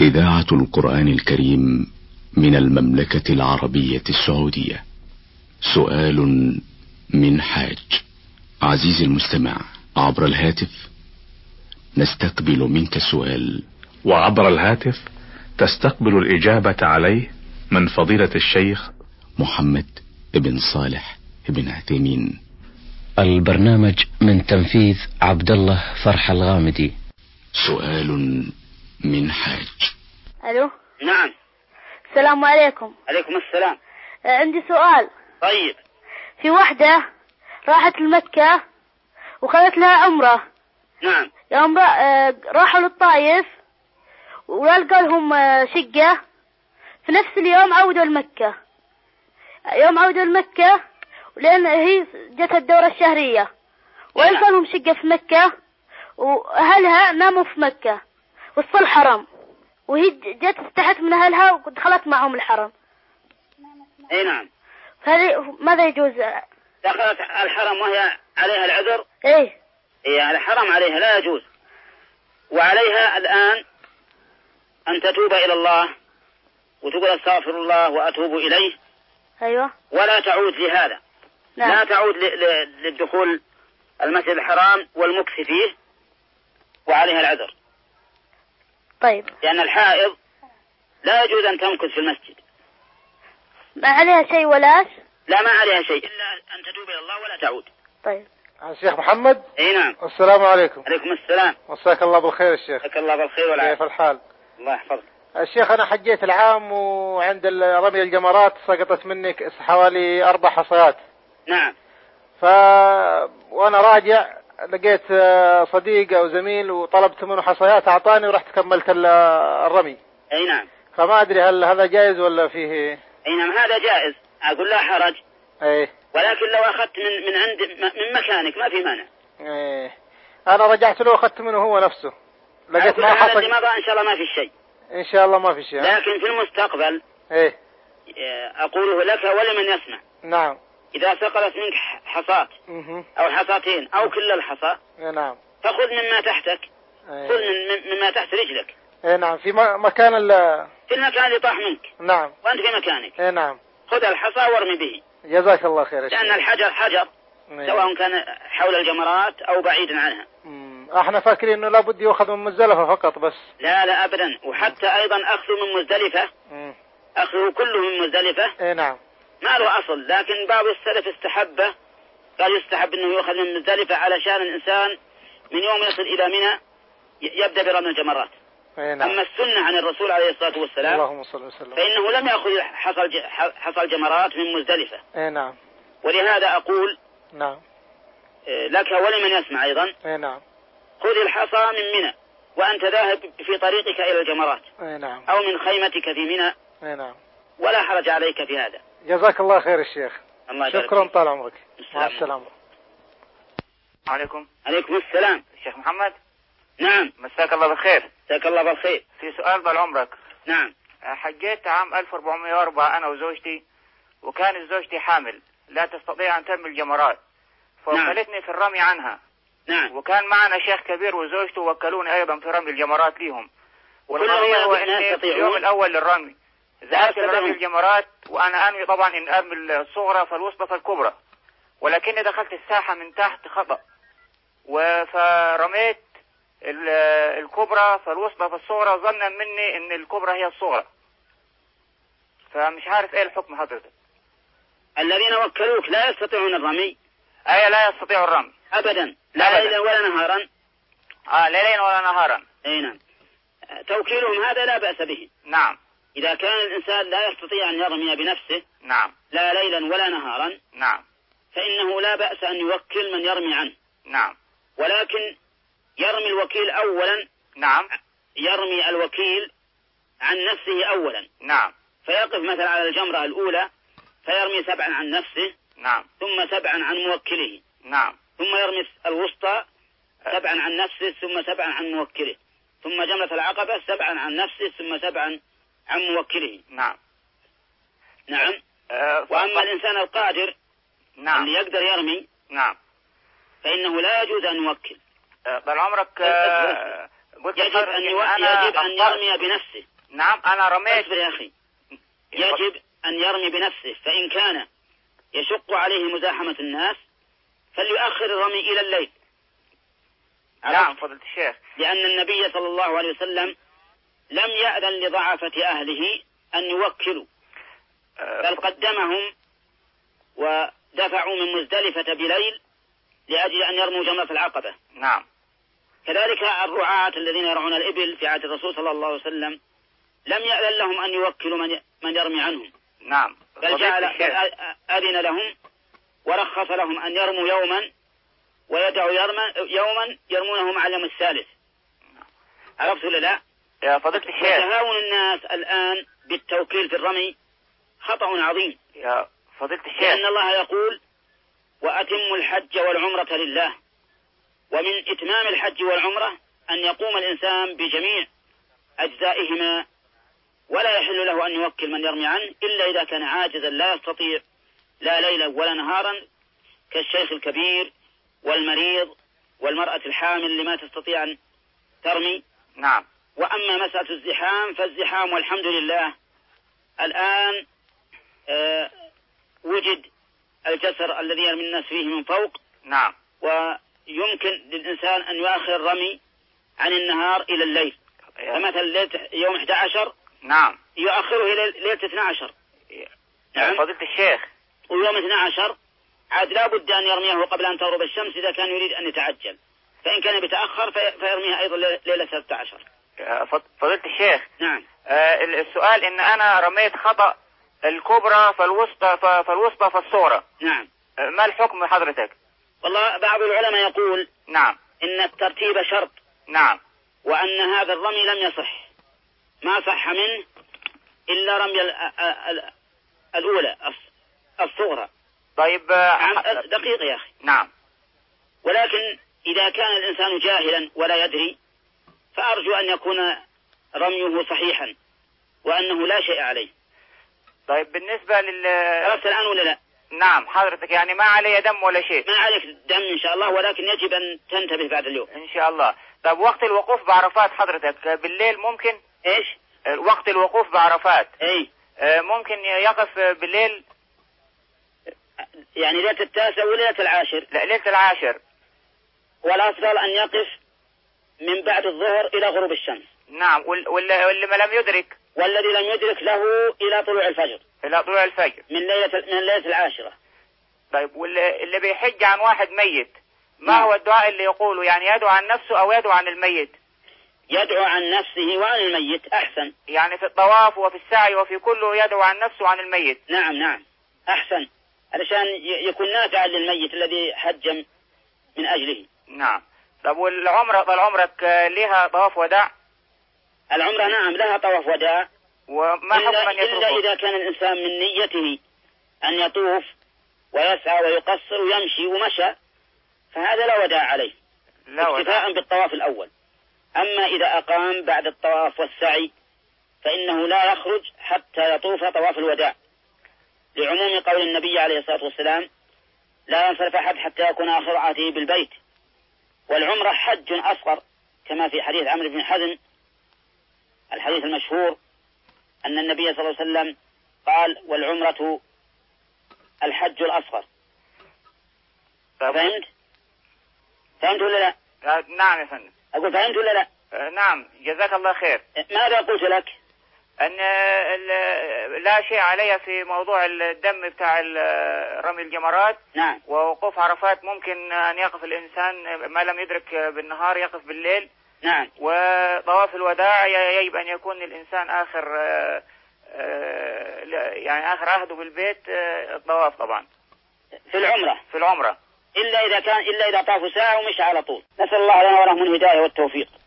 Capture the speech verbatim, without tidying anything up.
إذاعة القرآن الكريم من المملكة العربية السعودية. سؤال من حاج. عزيزي المستمع، عبر الهاتف نستقبل منك السؤال، وعبر الهاتف تستقبل الإجابة عليه من فضيلة الشيخ محمد بن صالح بن عثيمين. البرنامج من تنفيذ عبد الله فرح الغامدي. سؤال من حاج. الو. نعم. السلام عليكم. عليكم السلام. عندي سؤال. طيب. في واحدة راحت لمكة وخذت لها عمرة. نعم. يوم راحوا للطائف ولقوا لهم شقة، في نفس اليوم عودوا لمكة. يوم عودوا لمكة لأن هي جت الدورة الشهرية، ولقوا لهم شقة في مكة، وأهلها ناموا في مكة وسط الحرم، وهي جت استحت من أهلها ودخلت معهم الحرم. اي نعم. فهذه ماذا يجوز؟ دخلت الحرم وهي عليها العذر. ايه. ايه الحرم عليها لا يجوز، وعليها الآن أن تتوب إلى الله وتقول استغفر الله وأتوب إليه. أيوة. ولا تعود لهذا. نعم. لا تعود للدخول المسجد الحرام والمكث فيه وعليها العذر. طيب. لأن الحائض لا يجوز أن تمكث في المسجد. ما عليها شيء ولاش؟ لا ما عليها شيء إلا أن تتوب إلى الله ولا تعود. طيب. الشيخ محمد. اي نعم. السلام عليكم. عليكم السلام. مساك الله بالخير الشيخ. مساك الله بالخير والعافية. كيف الحال؟ الله يحفظك. الشيخ أنا حجيت العام وعند رمي الجمرات سقطت مني حوالي أربع حصيات. نعم. ف وأنا راجع لقيت صديق أو زميل وطلبت منه حصيات أعطاني ورحت كملت الرمي. أي نعم. فما أدري هل هذا جائز ولا فيه؟ أي نعم هذا جائز، أقول لا حرج. أي. ولكن لو أخذت من من عند من مكانك ما في مانع. إيه. أنا رجعت له وأخذت منه هو نفسه. لقيت ما حصل. اللي مضى إن شاء الله ما في شيء. إن شاء الله ما في شيء. لكن في المستقبل. إيه. أقوله لك ولمن يسمع. نعم. إذا سقطت منك حصات أو حصاتين أو كل الحصى. نعم. فخذ مما تحتك. إيه. خذ من مما تحت رجلك. إيه نعم في مكان ال. في المكان اللي طاح منك. نعم. وأنت في مكانك. إيه نعم. خذ الحصى وارمي به. جزاك الله خير. لأن الحجر حجر. إيه. سواء كان حول الجمرات أو بعيدا عنها. مم. احنا فاكرين انه لابد يؤخذ من مزدلفة فقط بس. لا لا ابدا، وحتى مم. ايضا اخذه من مزدلفة. مم. اخذه كله من مزدلفة. اي نعم. ما له اصل، لكن بعض السلف استحبه، قال يستحب انه يؤخذ من مزدلفة علشان الانسان من يوم يصل الى منى يبدأ برمي الجمرات. اي نعم. اما السنة عن الرسول عليه الصلاة والسلام اللهم صل وسلم فانه لم يأخذ حصل حصل الجمرات من مزدلفة. اي نعم. ولهذا اقول نعم لك ولمن يسمع ايضا. اي نعم. خذ الحصى من منى وأنت ذاهب في طريقك إلى الجمرات. أي نعم. أو من خيمتك في منى. أي نعم. ولا حرج عليك في هذا. جزاك الله خير الشيخ. الله شكرا طال عمرك. مع السلامة. عليكم. عليكم السلام. الشيخ محمد. نعم. مساك الله بالخير. مساك الله بالخير. في سؤال طال عمرك. نعم. حجيت عام ألف وأربعمائة وأربعة أنا وزوجتي، وكانت زوجتي حامل لا تستطيع أن ترمي الجمرات، فوكلتني في الرمي عنها. نعم. وكان معنا شيخ كبير وزوجته وكلوني أيضا في رمي الجمرات ليهم. والقضية هو أني في اليوم الأول للرمي ذهبت لرمي الجمرات وأنا أنوي طبعا أن أرمي الصغرى فالوسطى فالكبرى، ولكني دخلت الساحة من تحت خطأ فرميت الكبرى فالوسطى فالصغرى ظنا مني أن الكبرى هي الصغرى، فمش عارف إيه الحكم حضرتك. الذين وكلوك لا يستطيعون الرمي. أي لا يستطيع الرمي أبدا، لا ليلا ولا نهارا. آه ليلا ولا نهارا. أي نعم. توكيلهم هذا لا بأس به. نعم. إذا كان الإنسان لا يستطيع أن يرمي بنفسه. نعم. لا ليلا ولا نهارا. نعم. فإنه لا بأس أن يوكل من يرمي عنه. نعم. ولكن يرمي الوكيل أولا. نعم. يرمي الوكيل عن نفسه أولا. نعم. فيقف مثلا على الجمرة الأولى فيرمي سبعا عن نفسه. نعم. ثم سبعا عن موكله. نعم. ثم يرمي الوسطى سبعا عن نفسه ثم سبعا عن موكله. ثم جمرة العقبة سبعا عن نفسه ثم سبعا عن موكله. نعم. نعم. أه وأما الإنسان القادر. نعم. اللي يقدر يرمي. نعم. فإنه لا يجوز أن يوكل. طال عمرك أه يجب أن, يو... يجب أن يرمي بنفسه. نعم أنا رميت. اصبر يا أخي. يجب أن يرمي بنفسه، فإن كان يشق عليه مزاحمة الناس فليؤخر الرمي إلى الليل. نعم فضيلة الشيخ. لأن النبي صلى الله عليه وسلم لم يأذن لضعفة أهله أن يوكلوا، بل قدمهم ودفعوا من مزدلفة بليل لأجل أن يرموا جمرة العقبة. نعم. كذلك الرعاة الذين يرعون الإبل في عهد الرسول صلى الله عليه وسلم لم يأذن لهم أن يوكلوا من من يرمي عنهم. نعم. بل جعل أذن لهم ورخص لهم أن يرموا يوما ويدعوا يوما يرمونه مع اليوم الثالث. عرفت ولا لا؟ يا فضيلة الشيخ. وتهاون الناس الآن بالتوكيل في الرمي خطأ عظيم. يا فضيلة الشيخ. لأن الله يقول وأتموا الحج والعمرة لله، ومن إتمام الحج والعمرة أن يقوم الإنسان بجميع أجزائهما، ولا يحل له أن يوكل من يرمي عنه إلا إذا كان عاجزا لا يستطيع لا ليلا ولا نهارا، كالشيخ الكبير والمريض والمرأة الحامل اللي ما تستطيع أن ترمي. نعم. وأما مسألة الزحام فالزحام والحمد لله الآن آه وجد الجسر الذي يرمي الناس فيه من فوق. نعم. ويمكن للإنسان أن يؤخر الرمي عن النهار إلى الليل. فمثلا يوم أحد عشر نعم يؤخره إلى ليلة اثني عشر. نعم. فضيلة الشيخ. ويوم اثني عشر عاد لا بد أن يرميه قبل أن تغرب الشمس إذا كان يريد أن يتعجل، فإن كان بيتأخر فيرميها أيضا ليلة ثلاثة عشر. فضيلة الشيخ. نعم. آه السؤال إن أنا رميت خطأ الكبرى فالوسطى فالوسطى فالصغرى. نعم. آه ما الحكم حضرتك؟ والله بعض العلماء يقول نعم إن الترتيب شرط. نعم. وأن هذا الرمي لم يصح، ما صح منه إلا رمي الأولى الصغرى. طيب دقيقة يا أخي. نعم. ولكن إذا كان الإنسان جاهلا ولا يدري فأرجو أن يكون رميه صحيحا وأنه لا شيء عليه. طيب بالنسبة لل عرفت الآن ولا لا؟ نعم حضرتك، يعني ما علي دم ولا شيء. ما عليك دم إن شاء الله، ولكن يجب أن تنتبه بعد اليوم إن شاء الله. طب وقت الوقوف بعرفات حضرتك بالليل ممكن؟ إيش؟ وقت الوقوف بعرفات. إيه؟ ممكن يقف بالليل؟ يعني ليلة التاسع وليلة العاشر؟ لا ليلة العاشر. والأفضل أن يقف من بعد الظهر إلى غروب الشمس. نعم. واللي ما لم يدرك؟ والذي لم يدرك له إلى طلوع الفجر. إلى طلوع الفجر من ليلة من ليلة العاشرة. طيب واللي بيحج عن واحد ميت ما هو الدعاء اللي يقوله؟ يعني يدعو عن نفسه أو يدعو عن الميت؟ يدعو عن نفسه وعن الميت أحسن. يعني في الطواف وفي السعي وفي كله يدعو عن نفسه وعن الميت. نعم نعم أحسن، علشان يكون نافعا للميت الذي حج من أجله. نعم. طب والعمرة طال عمرك لها طواف وداع؟ العمرة نعم لها طواف وداع. وما حكم من يتركه؟ إلا إذا كان الإنسان من نيته أن يطوف ويسعى ويقصر ويمشي ومشى فهذا لا وداع عليه، اكتفاء بالطواف الأول. أما إذا أقام بعد الطواف والسعي فإنه لا يخرج حتى يطوف طواف الوداع، لعموم قول النبي عليه الصلاة والسلام لا ينصرف أحد حتى يكون آخر عهده بالبيت. والعمرة حج أصغر كما في حديث عمرو بن حزم الحديث المشهور أن النبي صلى الله عليه وسلم قال والعمرة الحج الأصغر. فهمت؟ فهمت ولا لا؟ نعم يا فندم. أقول فهمت ولا لا؟ نعم جزاك الله خير. ماذا قلت لك؟ أن لا شيء علي في موضوع الدم بتاع رمي الجمرات. نعم. ووقوف عرفات ممكن أن يقف الإنسان ما لم يدرك بالنهار يقف بالليل. نعم. وطواف الوداع يجب أن يكون الإنسان آخر يعني آخر عهده بالبيت الطواف طبعا. في العمرة. في العمرة. إلا إذا كان إلا إذا طافوا ساعة ومشى على طول. نسأل الله لنا ولهم الهداية والتوفيق.